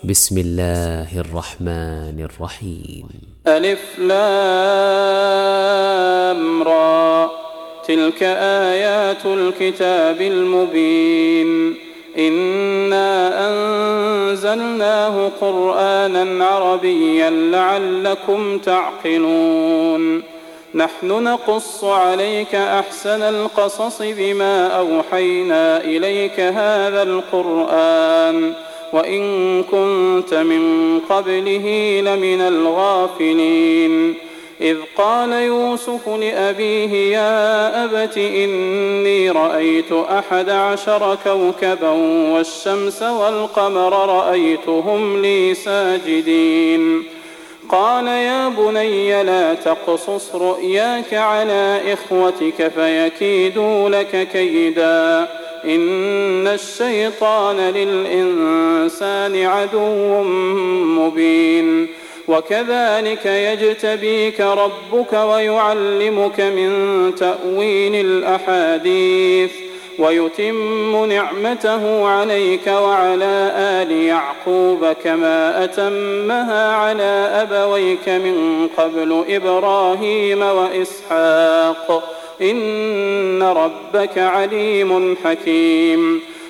بسم الله الرحمن الرحيم. ألف لام را، تلك آيات الكتاب المبين. إنا أنزلناه قرآنا عربيا لعلكم تعقلون. نحن نقص عليك أحسن القصص بما أوحينا إليك هذا القرآن وإن كنت من قبله لمن الغافلين. إذ قال يوسف لأبيه يا أبت إني رأيت 11 كوكبا والشمس والقمر رأيتهم لي ساجدين. قال يا بني لا تقصص رؤياك على إخوتك فيكيدوا لك كيدا إن الشيطان للإنسان عدو مبين. وكذلك يجتبيك ربك ويعلمك من تأويل الأحاديث ويتم نعمته عليك وعلى آل يعقوب كما أتمها على أبويك من قبل إبراهيم وإسحاق إن ربك عليم حكيم.